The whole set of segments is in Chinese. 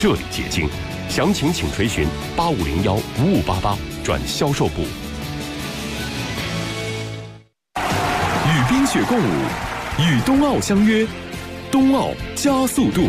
这里解禁，详情请垂询8501-5588转销售部。 与冰雪共舞，与冬奥相约，冬奥加速度。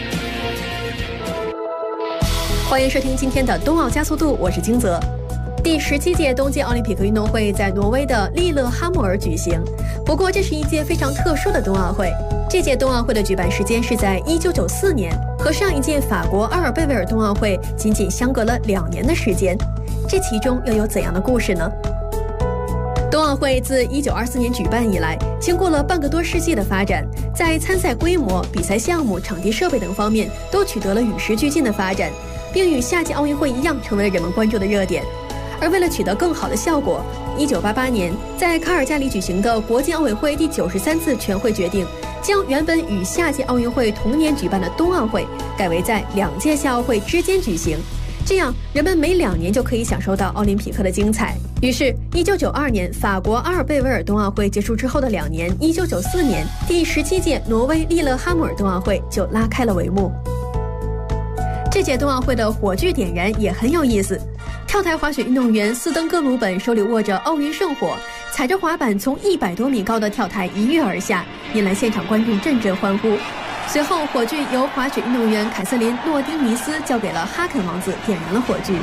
欢迎收听今天的冬奥加速度，我是金泽。第17届冬季奥林匹克运动会在挪威的利勒哈默尔举行。不过，这是一届非常特殊的冬奥会。这届冬奥会的举办时间是在1994年，和上一届法国阿尔贝维尔冬奥会仅仅相隔了2年的时间。这其中又有怎样的故事呢？冬奥会自1924年举办以来，经过了半个多世纪的发展，在参赛规模、比赛项目、场地设备等方面都取得了与时俱进的发展，并与夏季奥运会一样成为了人们关注的热点。而为了取得更好的效果，1988年在卡尔加里举行的国际奥委会第93次全会决定，将原本与夏季奥运会同年举办的冬奥会改为在2届夏奥会之间举行，这样人们每2年就可以享受到奥林匹克的精彩。于是1992年法国阿尔贝维尔冬奥会结束之后的2年，1994年第17届挪威利勒哈默尔冬奥会就拉开了帷幕。这届冬奥会的火炬点燃也很有意思，跳台滑雪运动员斯登哥鲁本手里握着奥运圣火，踩着滑板从100多米高的跳台一跃而下，引来现场观众阵阵欢呼。随后火炬由滑雪运动员凯瑟琳·诺丁尼斯交给了哈肯王子，点燃了火炬。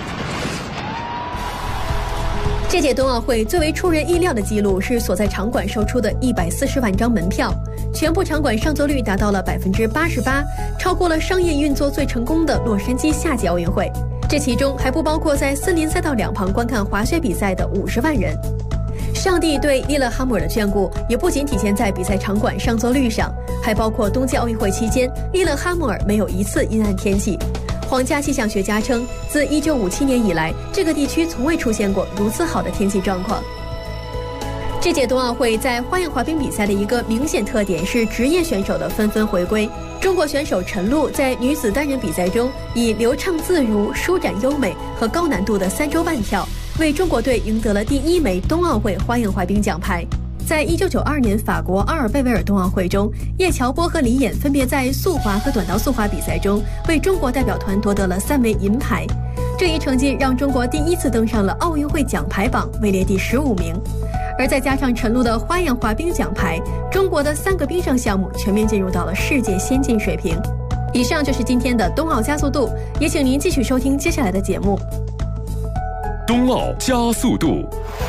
这届冬奥会最为出人意料的记录是所在场馆售出的140万张门票，全部场馆上座率达到了88%，超过了商业运作最成功的洛杉矶夏季奥运会。这其中还不包括在森林赛道两旁观看滑雪比赛的50万人。上帝对利勒哈默尔的眷顾也不仅体现在比赛场馆上座率上，还包括冬季奥运会期间利勒哈默尔没有一次阴暗天气。皇家气象学家称，自1957年以来，这个地区从未出现过如此好的天气状况。这届冬奥会在花样滑冰比赛的一个明显特点是职业选手的纷纷回归。中国选手陈露在女子单人比赛中以流畅自如、舒展优美和高难度的3周半跳，为中国队赢得了第1枚冬奥会花样滑冰奖牌。在1992年法国阿尔贝维尔冬奥会中，叶乔波和李演分别在速滑和短道速滑比赛中为中国代表团夺得了3枚银牌。这一成绩让中国第1次登上了奥运会奖牌榜，位列第15名。而再加上陈露的花样滑冰奖牌，中国的3个冰上项目全面进入到了世界先进水平。以上就是今天的冬奥加速度，也请您继续收听接下来的节目。 冬奥加速度。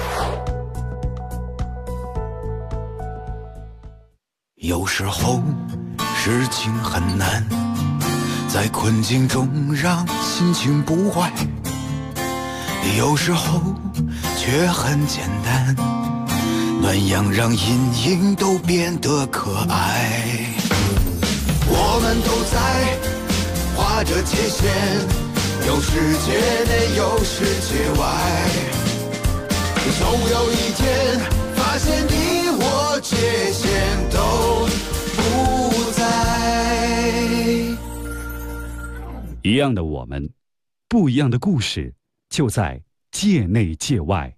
有时候事情很难，在困境中让心情不坏，有时候却很简单，暖阳让阴影都变得可爱。我们都在画着界限，有世界内有世界外，总有一天发现你我界限都不在。 一样的我们，不一样的故事，就在界内界外。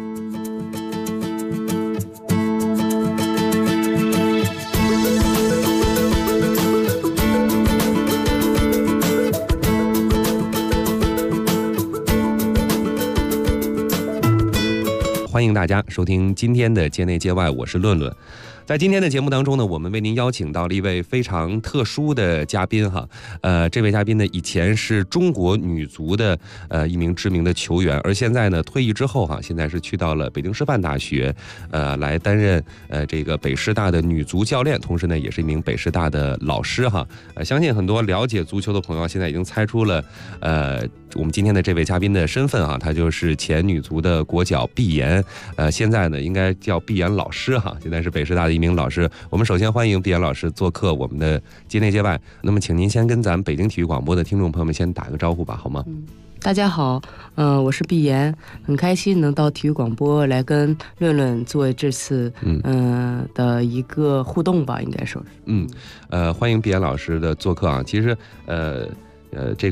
欢迎大家收听今天的界内界外，我是论论。在今天的节目当中呢，我们为您邀请到了一位非常特殊的嘉宾哈。这位嘉宾呢，以前是中国女足的一名知名的球员，而现在呢退役之后哈，现在是去到了北京师范大学，来担任这个北师大的女足教练，同时呢也是一名北师大的老师哈。相信很多了解足球的朋友现在已经猜出了我们今天的这位嘉宾的身份啊，他就是前女足的国脚毕妍，现在呢应该叫毕妍老师哈，现在是北师大的一名老师。我们首先欢迎毕妍老师做客我们的界内界外。那么请您先跟咱们北京体育广播的听众朋友们先打个招呼吧，好吗？ 大家好，我是毕妍，很开心能到体育广播来跟论论做这次的一个互动吧，应该说是。 欢迎毕妍老师的做客啊。其实这个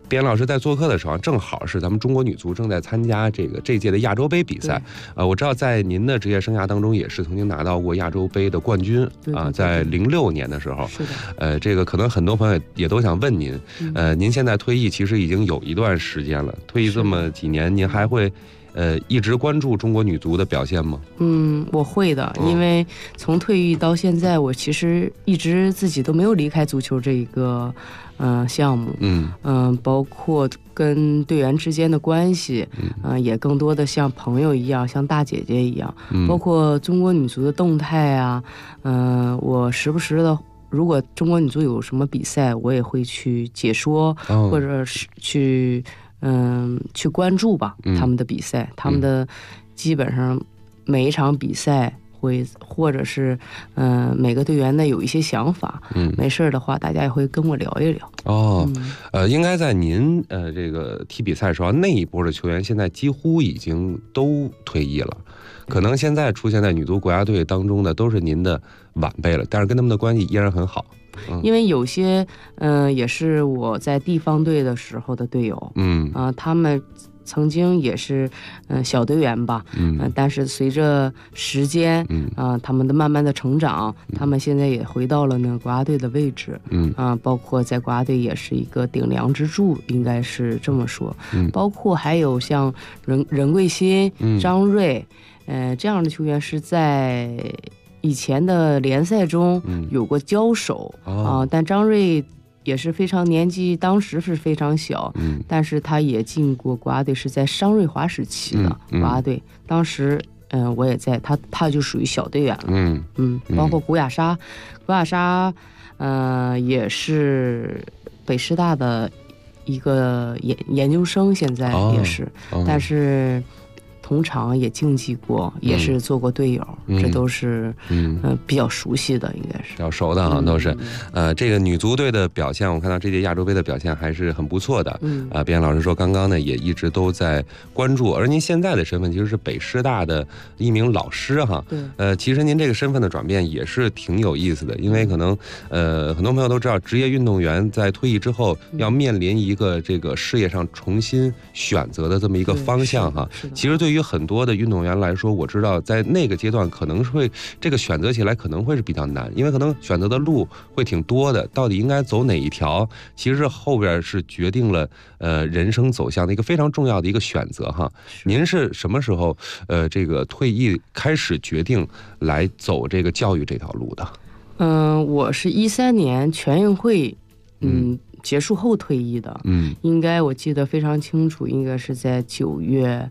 边老师在做客的时候，正好是咱们中国女足正在参加这届的亚洲杯比赛。我知道在您的职业生涯当中，也是曾经拿到过亚洲杯的冠军啊，在06年的时候。 是的。 这个可能很多朋友也都想问您，您现在退役其实已经有一段时间了，退役这么几年，您还会一直关注中国女足的表现吗？ 我会的，因为从退役到现在，我其实一直自己都没有离开足球这一个项目。包括跟队员之间的关系，也更多的像朋友一样，像大姐姐一样。包括中国女足的动态啊，我时不时的，如果中国女足有什么比赛，我也会去解说，或者是去关注吧他们的比赛，他们的基本上每一场比赛或者是每个队员呢有一些想法，没事的话大家也会跟我聊一聊。 应该在您这个踢比赛的时候，那一波的球员现在几乎已经都退役了，可能现在出现在女足国家队当中的都是您的晚辈了，但是跟他们的关系依然很好。 因为有些也是我在地方队的时候的队友，他们曾经也是小队员吧，但是随着时间他们的慢慢的成长，他们现在也回到了那个国家队的位置，包括在国家队也是一个顶梁之柱，应该是这么说。包括还有像任桂欣、张睿，这样的球员是在以前的联赛中有过交手但张睿也是非常年纪，当时是非常小，但是他也进过国家队，是在商瑞华时期的国家队。当时我也在，他就属于小队员了。包括古雅莎也是北师大的一个研究生，现在也是，但是同场也竞技过，也是做过队友，这都是比较熟悉的，应该是比较熟的啊，都是。这个女足队的表现，我看到这届亚洲杯的表现还是很不错的。边老师说，刚刚呢也一直都在关注，而您现在的身份其实是北师大的一名老师哈。其实您这个身份的转变也是挺有意思的，因为可能很多朋友都知道，职业运动员在退役之后要面临一个这个事业上重新选择的这么一个方向哈。其实对于很多的运动员来说，我知道在那个阶段可能会这个选择起来可能会是比较难，因为可能选择的路会挺多的，到底应该走哪一条，其实后边是决定了人生走向的一个非常重要的一个选择哈。您是什么时候这个退役开始决定来走这个教育这条路的？ 我是13年全运会结束后退役的，应该我记得非常清楚，应该是在9月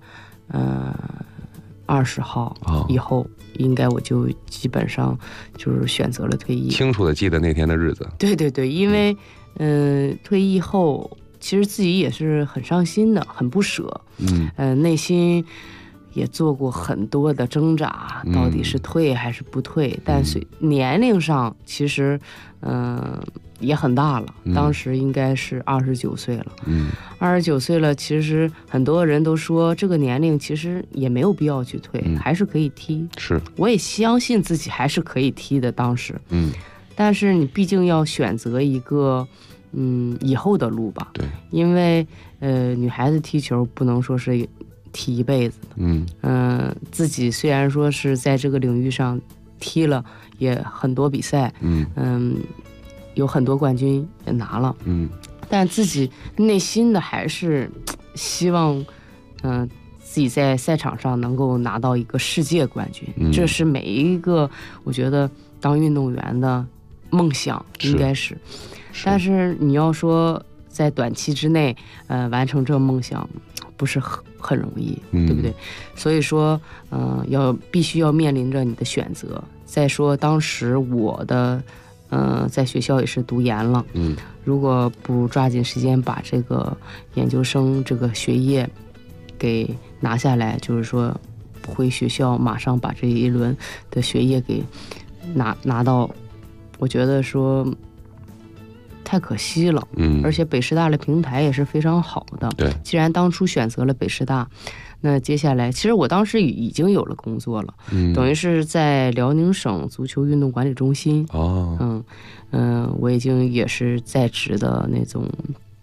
20号以后，应该我就基本上就是选择了退役。 清楚的记得那天的日子。 对，因为退役后其实自己也是很伤心的，很不舍，内心也做过很多的挣扎，到底是退还是不退。但是年龄上其实也很大了，当时应该是29岁了。29岁了，其实很多人都说这个年龄其实也没有必要去退，还是可以踢。 是， 我也相信自己还是可以踢的当时。但是你毕竟要选择一个以后的路吧。对，因为女孩子踢球不能说是踢一辈子的。自己虽然说是在这个领域上踢了也很多比赛，有很多冠军也拿了，但自己内心的还是希望自己在赛场上能够拿到一个世界冠军，这是每一个我觉得当运动员的梦想，应该是。但是你要说在短期之内完成这个梦想不是很容易，对不对？所以说必须要面临着你的选择。再说当时我的在学校也是读研了，如果不抓紧时间把这个研究生这个学业给拿下来，就是说回学校马上把这一轮的学业给拿到，我觉得说太可惜了。而且北师大的平台也是非常好的。对，既然当初选择了北师大，那接下来其实我当时已经有了工作了，等于是在辽宁省足球运动管理中心。我已经也是在职的那种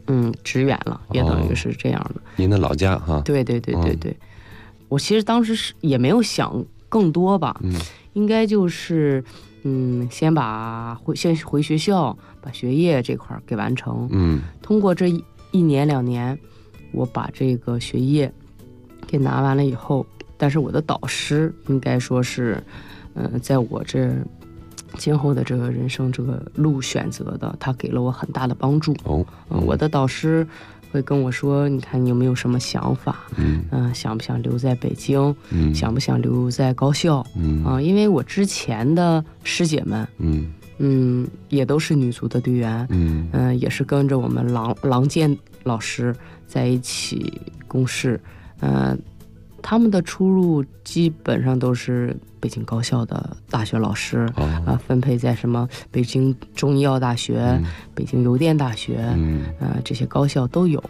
职员了，也等于是这样的。 您的老家哈？ 对。我其实当时也没有想更多吧，应该就是先回学校，把学业这块给完成。通过这1年2年，我把这个学业给拿完了以后，但是我的导师应该说是，在我这今后的这个人生这个路选择的，他给了我很大的帮助。我的导师会跟我说，你看你有没有什么想法？想不想留在北京？想不想留在高校？因为我之前的师姐们，也都是女足的队员，也是跟着我们郎健老师在一起共事，他们的出入基本上都是北京高校的大学老师，分配在什么北京中医药大学、北京邮电大学，这些高校都有。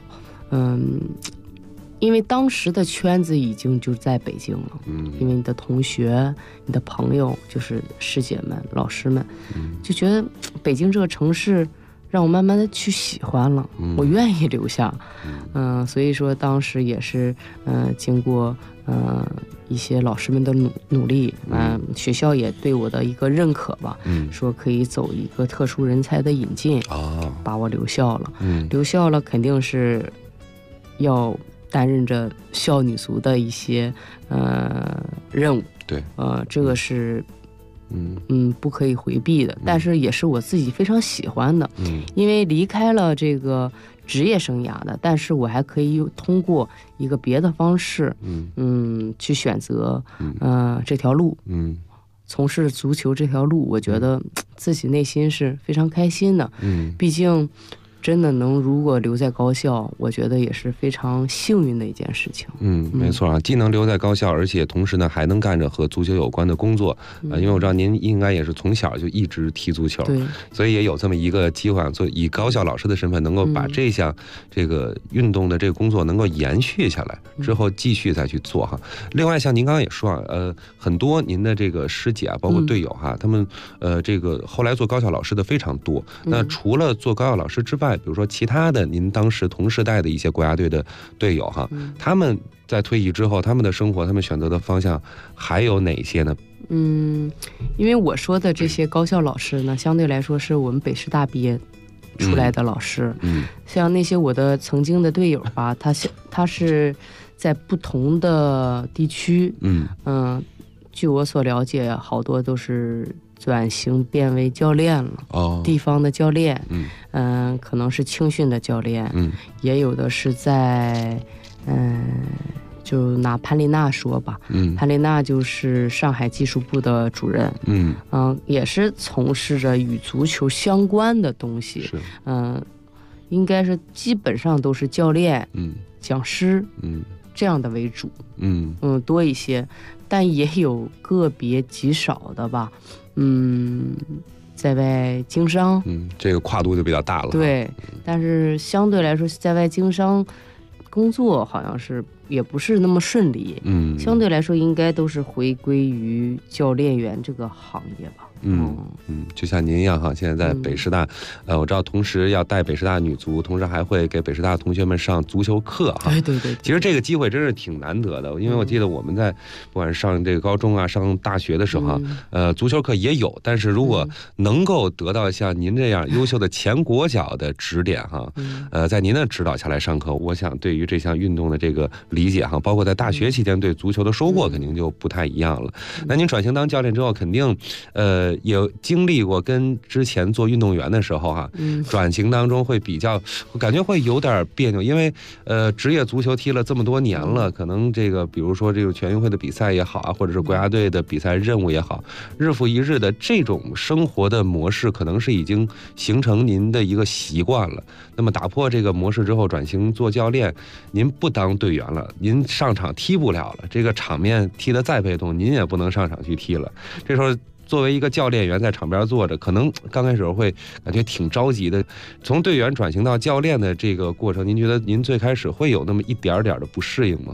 因为当时的圈子已经就在北京了，因为你的同学、你的朋友，就是师姐们、老师们，就觉得北京这个城市让我慢慢的去喜欢了，我愿意留下。所以说当时也是经过一些老师们的努力，学校也对我的一个认可吧，说可以走一个特殊人才的引进，把我留校了。留校了肯定是要担任着校女足的一些任务，对，这个是不可以回避的，但是也是我自己非常喜欢的，因为离开了这个职业生涯的，但是我还可以通过一个别的方式，去选择这条路，从事足球这条路，我觉得自己内心是非常开心的，毕竟真的如果留在高校，我觉得也是非常幸运的一件事情。 没错啊，既能留在高校，而且同时呢还能干着和足球有关的工作因为我知道您应该也是从小就一直踢足球，对，所以也有这么一个机会，以高校老师的身份能够把这项这个运动的这个工作能够延续下来，之后继续再去做哈。另外像您刚刚也说很多您的这个师姐包括队友哈，他们这个后来做高校老师的非常多。那除了做高校老师之外，比如说其他的您当时同时代的一些国家队的队友哈，他们在退役之后，他们的生活，他们选择的方向还有哪些呢？ 因为我说的这些高校老师呢，相对来说是我们北师大毕业出来的老师，像那些我的曾经的队友吧，他是在不同的地区，据我所了解，好多都是转型变为教练了，地方的教练，可能是青训的教练，也有的是在，就拿潘丽娜说吧，潘丽娜就是上海技术部的主任，也是从事着与足球相关的东西，应该是基本上都是教练，讲师，这样的为主，多一些，但也有个别极少的吧，在外经商， 这个跨度就比较大了。 对，但是相对来说，在外经商工作好像是也不是那么顺利，相对来说应该都是回归于教练员这个行业吧。就像您一样哈，现在在北师大，我知道同时要带北师大女足，同时还会给北师大同学们上足球课哈。对。其实这个机会真是挺难得的，因为我记得我们在不管上这个高中啊、上大学的时候，足球课也有，但是如果能够得到像您这样优秀的前国脚的指点哈，在您的指导下来上课，我想对于这项运动的这个理解哈，包括在大学期间对足球的收获肯定就不太一样了。那您转型当教练之后，肯定有经历过跟之前做运动员的时候哈，转型当中会比较，我感觉会有点别扭，因为职业足球踢了这么多年了，可能这个比如说这个全运会的比赛也好啊，或者是国家队的比赛任务也好，日复一日的这种生活的模式，可能是已经形成您的一个习惯了。那么打破这个模式之后，转型做教练，您不当队员了，您上场踢不了了，这个场面踢得再被动，您也不能上场去踢了。这时候作为一个教练员在场边坐着，可能刚开始会感觉挺着急的。从队员转型到教练的这个过程，您觉得您最开始会有那么一点点的不适应吗？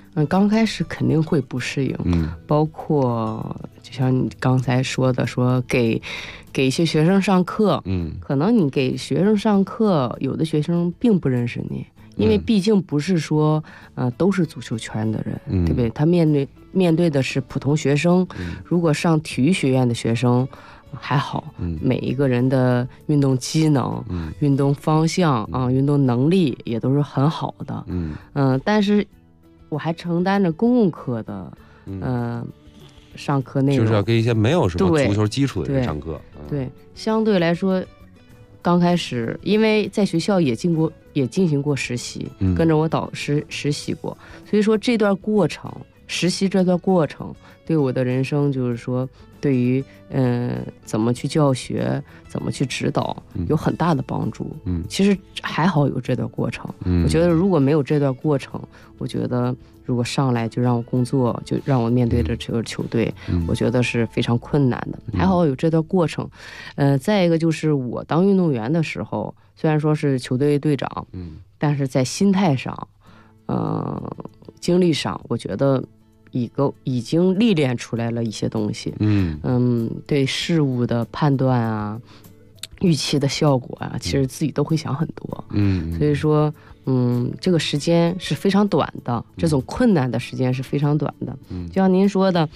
刚开始肯定会不适应，包括就像你刚才说的，说给一些学生上课，可能你给学生上课，有的学生并不认识你，因为毕竟不是说都是足球圈的人，对不对？他面对的是普通学生，如果上体育学院的学生还好，每一个人的运动机能、运动方向运动能力也都是很好的，但是我还承担着公共课的上课内容， 就是要给一些没有什么足球基础的人上课。 对，相对来说，刚开始因为在学校也进行过实习，跟着我导师实习过，所以说这段过程，实习这段过程对我的人生就是说，对于怎么去教学，怎么去指导，有很大的帮助。其实还好有这段过程。我觉得如果没有这段过程，我觉得如果上来就让我工作，就让我面对着这个球队，我觉得是非常困难的。还好有这段过程。再一个就是我当运动员的时候，虽然说是球队队长，但是在心态上，经历上，我觉得已经历练出来了一些东西。对事物的判断啊，预期的效果啊，其实自己都会想很多。所以说这个时间是非常短的，这种困难的时间是非常短的。就像您说的，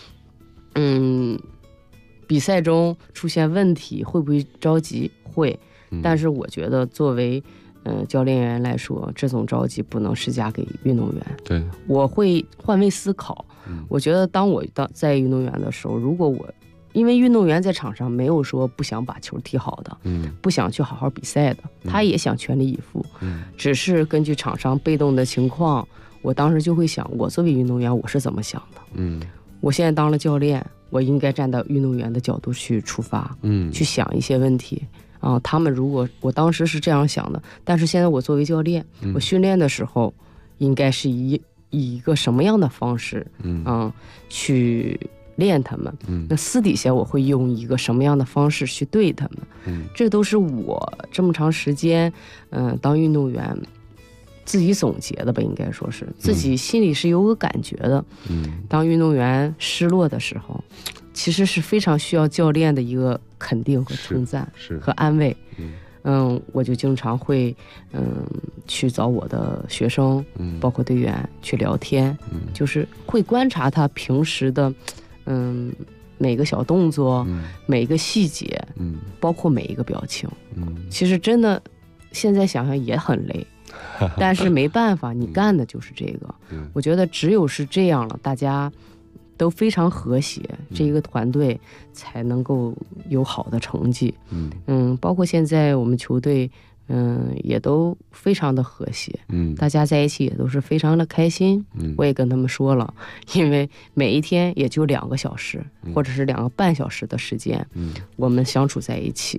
比赛中出现问题会不会着急？会，但是我觉得作为教练员来说，这种着急不能施加给运动员。对，我会换位思考。我觉得当我在运动员的时候，如果因为运动员在场上没有说不想把球踢好的，不想去好好比赛的，他也想全力以赴，只是根据场上被动的情况，我当时就会想，我作为运动员我是怎么想的。我现在当了教练，我应该站到运动员的角度去出发，去想一些问题。他们如果我当时是这样想的，但是现在我作为教练，我训练的时候应该是以一个什么样的方式去练他们，那私底下我会用一个什么样的方式去对他们，这都是我这么长时间当运动员自己总结的吧，应该说是自己心里是有个感觉的。当运动员失落的时候，其实是非常需要教练的一个肯定和称赞和安慰。我就经常会去找我的学生，包括队员去聊天，就是会观察他平时的每个小动作，每一个细节，包括每一个表情。其实真的现在想想也很累，但是没办法，你干的就是这个。我觉得只有是这样了，大家都非常和谐，这一个团队才能够有好的成绩。包括现在我们球队也都非常的和谐，大家在一起也都是非常的开心。我也跟他们说了，因为每一天也就2个小时或者是2个半小时的时间，我们相处在一起，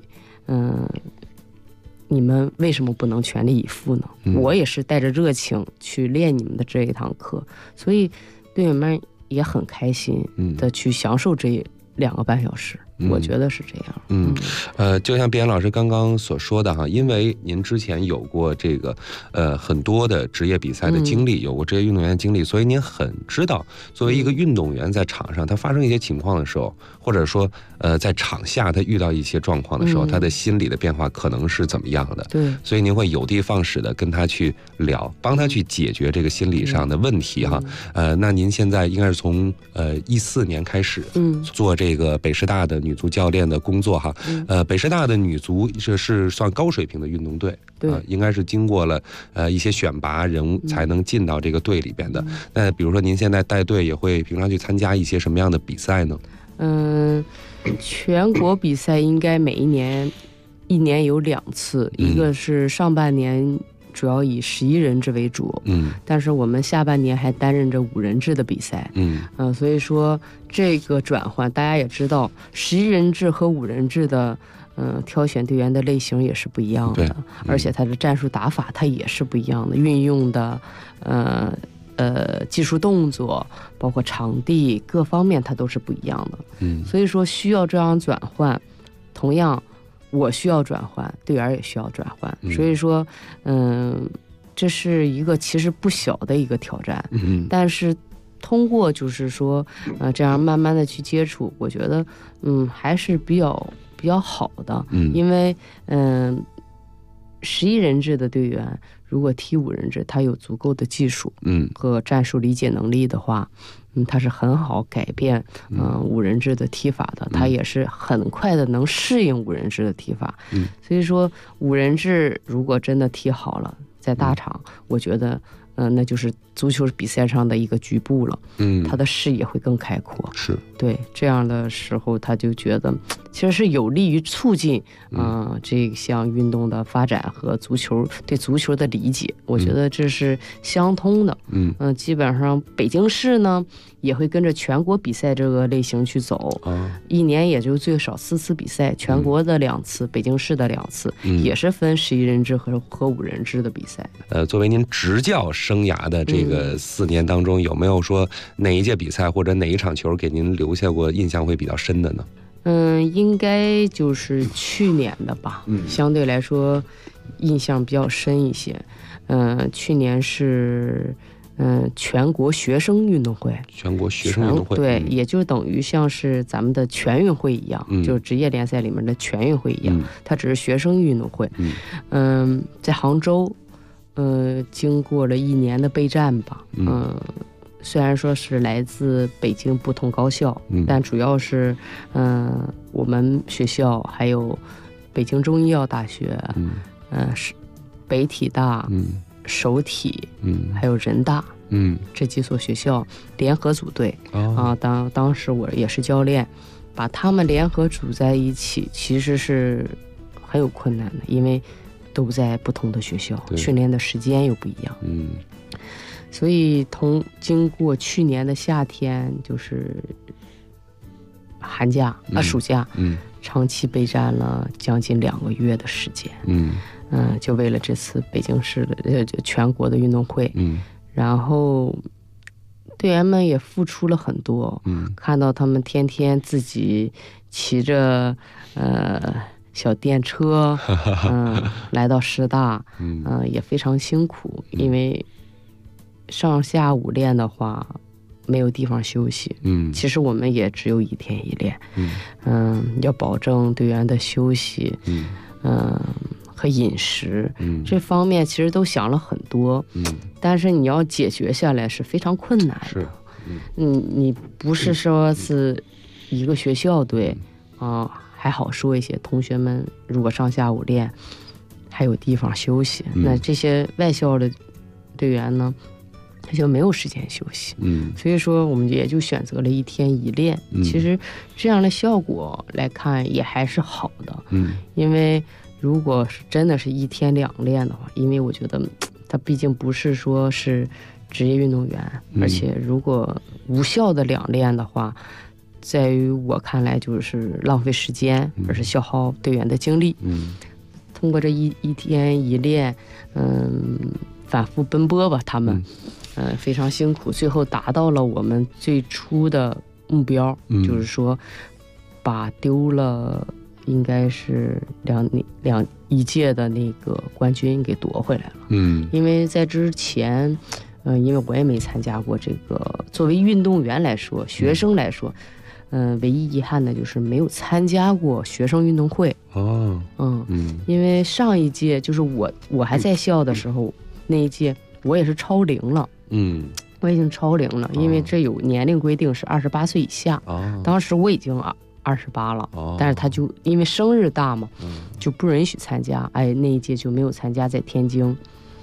你们为什么不能全力以赴呢？我也是带着热情去练你们的这一堂课，所以队员们也很开心的去享受这2个半小时。我觉得是这样。 就像毕岩老师刚刚所说的哈，因为您之前有过这个很多的职业比赛的经历，有过职业运动员的经历，所以您很知道，作为一个运动员在场上，他发生一些情况的时候，或者说在场下他遇到一些状况的时候，他的心理的变化可能是怎么样的。对，所以您会有的放矢的跟他去聊，帮他去解决这个心理上的问题哈。那您现在应该是从14年开始做这个北师大的女足教练的工作哈。北师大的女足这是算高水平的运动队，应该是经过了一些选拔人才能进到这个队里边的。那比如说您现在带队也会平常去参加一些什么样的比赛呢？ 全国比赛应该每一年有2次，一个是上半年主要以11人制为主，但是我们下半年还担任着5人制的比赛，所以说这个转换大家也知道，11人制和5人制的挑选队员的类型也是不一样的，而且它的战术打法它也是不一样的，运用的技术动作，包括场地各方面它都是不一样的，所以说需要这样转换。同样我需要转换，队员也需要转换，所以说这这是一个其实不小的一个挑战。但是通过就是说这样慢慢的去接触，我觉得还是比较好的。因为11人制的队员如果踢5人制，他有足够的技术和战术理解能力的话，他是很好改变5人制的踢法的，他也是很快的能适应5人制的踢法。所以说5人制如果真的踢好了，在大场我觉得那就是足球比赛上的一个局部了，他的视野会更开阔。 是对，这样的时候他就觉得其实是有利于促进这项运动的发展和对足球的理解，我觉得这是相通的。基本上北京市呢也会跟着全国比赛这个类型去走，一年也就最少4次比赛，全国的2次，北京市的2次，也是分11人制和5人制的比赛。 作为您执教生涯的这个4年当中，有没有说哪一届比赛或者哪一场球给您留下过印象会比较深的呢？ 应该就是去年的吧，相对来说印象比较深一些。去年是全国学生运动会，对，也就等于像是咱们的全运会一样，就是职业联赛里面的全运会一样，它只是学生运动会。在杭州，经过了1年的备战吧，虽然说是来自北京不同高校，但主要是我们学校还有北京中医药大学，北体大，首体，还有人大，这几所学校联合组队当时我也是教练，把他们联合组在一起，其实是很有困难的，因为都在不同的学校，训练的时间又不一样。所以经过去年的夏天，就是寒假暑假，长期备战了将近2个月的时间。就为了这次北京市的全国的运动会。然后队员们也付出了很多，看到他们天天自己骑着小电车来到师大，也非常辛苦，因为上下午练的话没有地方休息。其实我们也只有1天1练。要保证队员的休息，和饮食，这方面其实都想了很多，但是你要解决下来是非常困难的。你不是说是一个学校队还好说一些，同学们如果上下午练还有地方休息，那这些外校的队员呢，他就没有时间休息。所以说我们也就选择了1天1练。其实这样的效果来看也还是好的。因为如果是真的是1天2练的话，因为我觉得他毕竟不是说是职业运动员，而且如果无效的2练的话，在于我看来就是浪费时间，而是消耗队员的精力。通过这一天1练，反复奔波吧，他们非常辛苦，最后达到了我们最初的目标，就是说把丢了应该是一届的那个冠军给夺回来了。因为在之前因为我也没参加过这个，作为运动员来说，学生来说，唯一遗憾的就是没有参加过学生运动会。因为上一届就是我还在校的时候，那一届我也是超龄了。我已经超龄了，因为这有年龄规定是28岁以下。当时我已经28了，但是他就因为生日大嘛，就不允许参加。那一届就没有参加，在天津，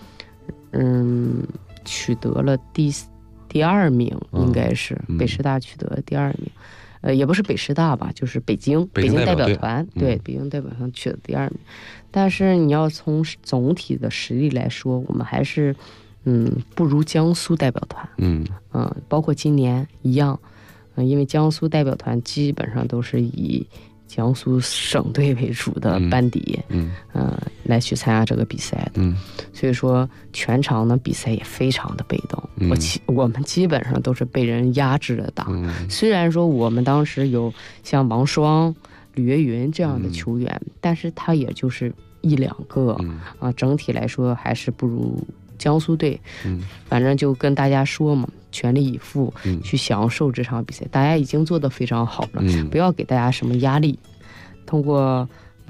取得了第2名，应该是北师大取得了第2名。也不是北师大吧，就是北京代表团，对，北京代表团取得第2名。但是你要从总体的实力来说，我们还是不如江苏代表团。包括今年一样。因为江苏代表团基本上都是以江苏省队为主的班底，来去参加这个比赛的。所以说全场的比赛也非常的被动。我们基本上都是被人压制着打。虽然说我们当时有像王霜、吕岳云这样的球员，但是他也就是1-2个。整体来说还是不如江苏队，反正就跟大家说嘛，全力以赴去享受这场比赛，大家已经做得非常好了，不要给大家什么压力。通过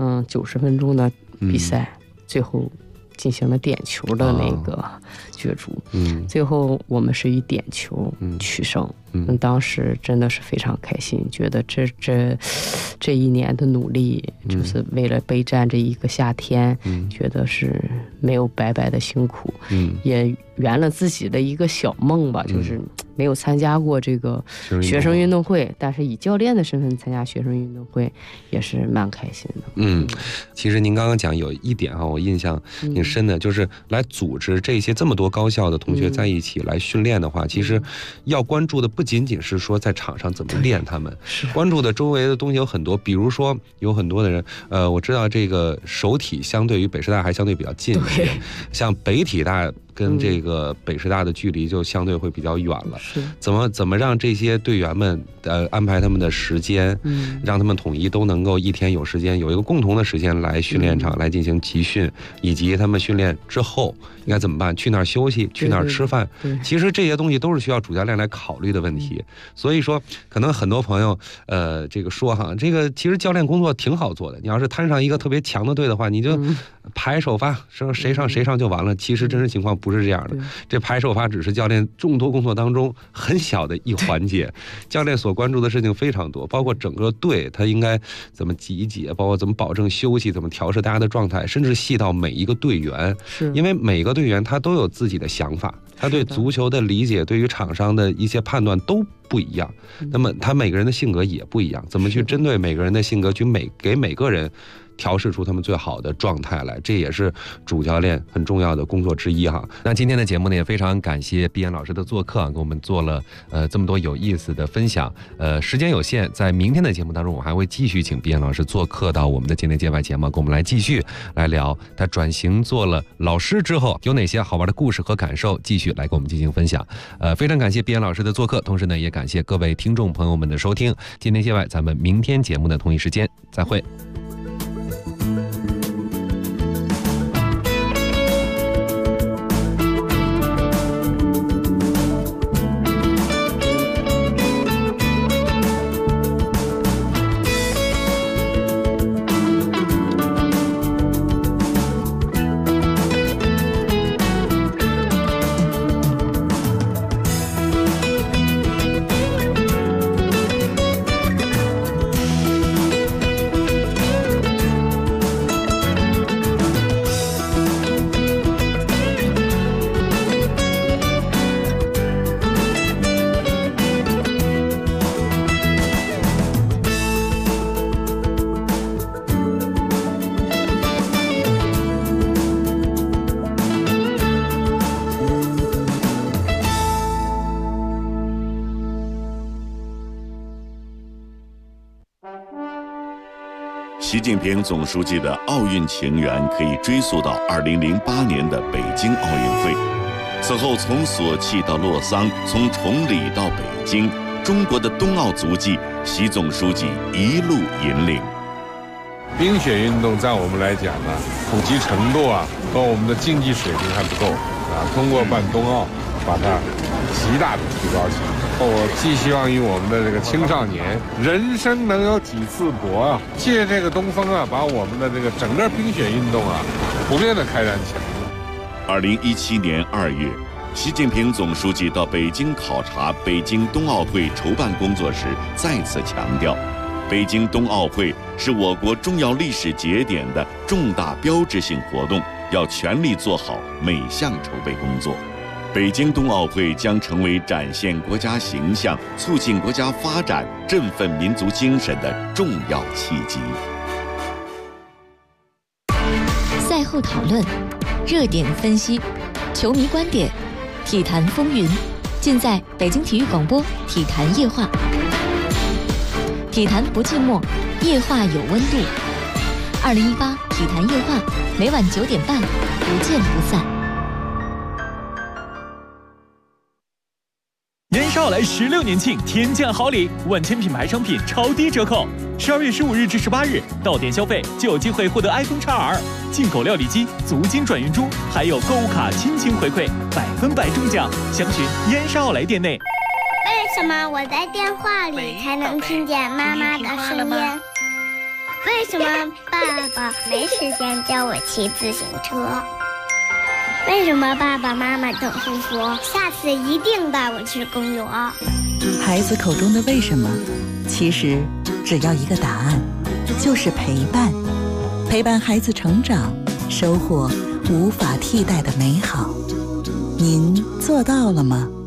90分钟的比赛，最后进行了点球的那个角逐，最后我们是以点球取胜。当时真的是非常开心，觉得这一年的努力，就是为了备战这一个夏天，觉得是没有白白的辛苦，也圆了自己的一个小梦吧，就是没有参加过这个学生运动会，但是以教练的身份参加学生运动会也是蛮开心的。 其实您刚刚讲有一点我印象挺深的，就是来组织这么多高校的同学在一起来训练的话，其实要关注的不仅仅是说在场上怎么练他们，关注的周围的东西有很多，比如说有很多的人，我知道这个首体相对于北师大还相对比较近一些，像北体大跟这个北师大的距离就相对会比较远了。怎么让这些队员们安排他们的时间，让他们统一都能够一天有时间，有一个共同的时间来训练场来进行集训，以及他们训练之后应该怎么办，去哪儿休息，去哪儿吃饭，其实这些东西都是需要主教练来考虑的问题。所以说可能很多朋友这个说这个其实教练工作挺好做的，你要是摊上一个特别强的队的话，你就排首发，说谁上谁上就完了。其实真实情况不是这样的，这排首发只是教练众多工作当中很小的一环节，教练所关注的事情非常多，包括整个队他应该怎么集结，包括怎么保证休息，怎么调试大家的状态，甚至细到每一个队员，因为每个队员他都有自己的想法，他对足球的理解，对于场上的一些判断都不一样，那么他每个人的性格也不一样，怎么去针对每个人的性格，去给每个人调试出他们最好的状态来，这也是主教练很重要的工作之一那今天的节目呢，也非常感谢毕岩老师的做客，给我们做了这么多有意思的分享。时间有限，在明天的节目当中，我还会继续请毕岩老师做客到我们的界内界外节目，跟我们来继续来聊他转型做了老师之后有哪些好玩的故事和感受，继续来跟我们进行分享。非常感谢毕岩老师的做客，同时呢，也感谢各位听众朋友们的收听。界内界外，咱们明天节目的同一时间再会。 习近平总书记的奥运情缘可以追溯到2008年的北京奥运会。此后，从索契到洛桑，从崇礼到北京，中国的冬奥足迹，习总书记一路引领。 冰雪运动在我们来讲呢，普及程度和我们的竞技水平还不够通过办冬奥，把它极大的提高起来。我寄希望于我们的这个青少年，人生能有几次搏借这个东风把我们的这个整个冰雪运动普遍的开展起来。 2017年2月，习近平总书记到北京考察北京冬奥会筹办工作时，再次强调，北京冬奥会是我国重要历史节点的重大标志性活动，要全力做好每项筹备工作。北京冬奥会将成为展现国家形象、促进国家发展、振奋民族精神的重要契机。 赛后讨论，热点分析，球迷观点，体坛风云，尽在北京体育广播体坛夜话。体坛不寂寞，夜话有温度。2018体坛夜话，每晚9点半，不见不散。 年少少来16年庆天降好礼，万千品牌商品超低折扣。12月15日至18日，到店消费就有机会获得 iPhone XR、进口料理机、足金转运珠，还有购物卡亲情回馈，100%中奖。详询燕莎奥莱店内。 为什么我在电话里才能听见妈妈的声音？为什么爸爸没时间教我骑自行车？为什么爸爸妈妈总是说下次一定带我去公园？ 孩子口中的为什么，其实只要一个答案，就是陪伴。陪伴孩子成长，收获无法替代的美好。您做到了吗？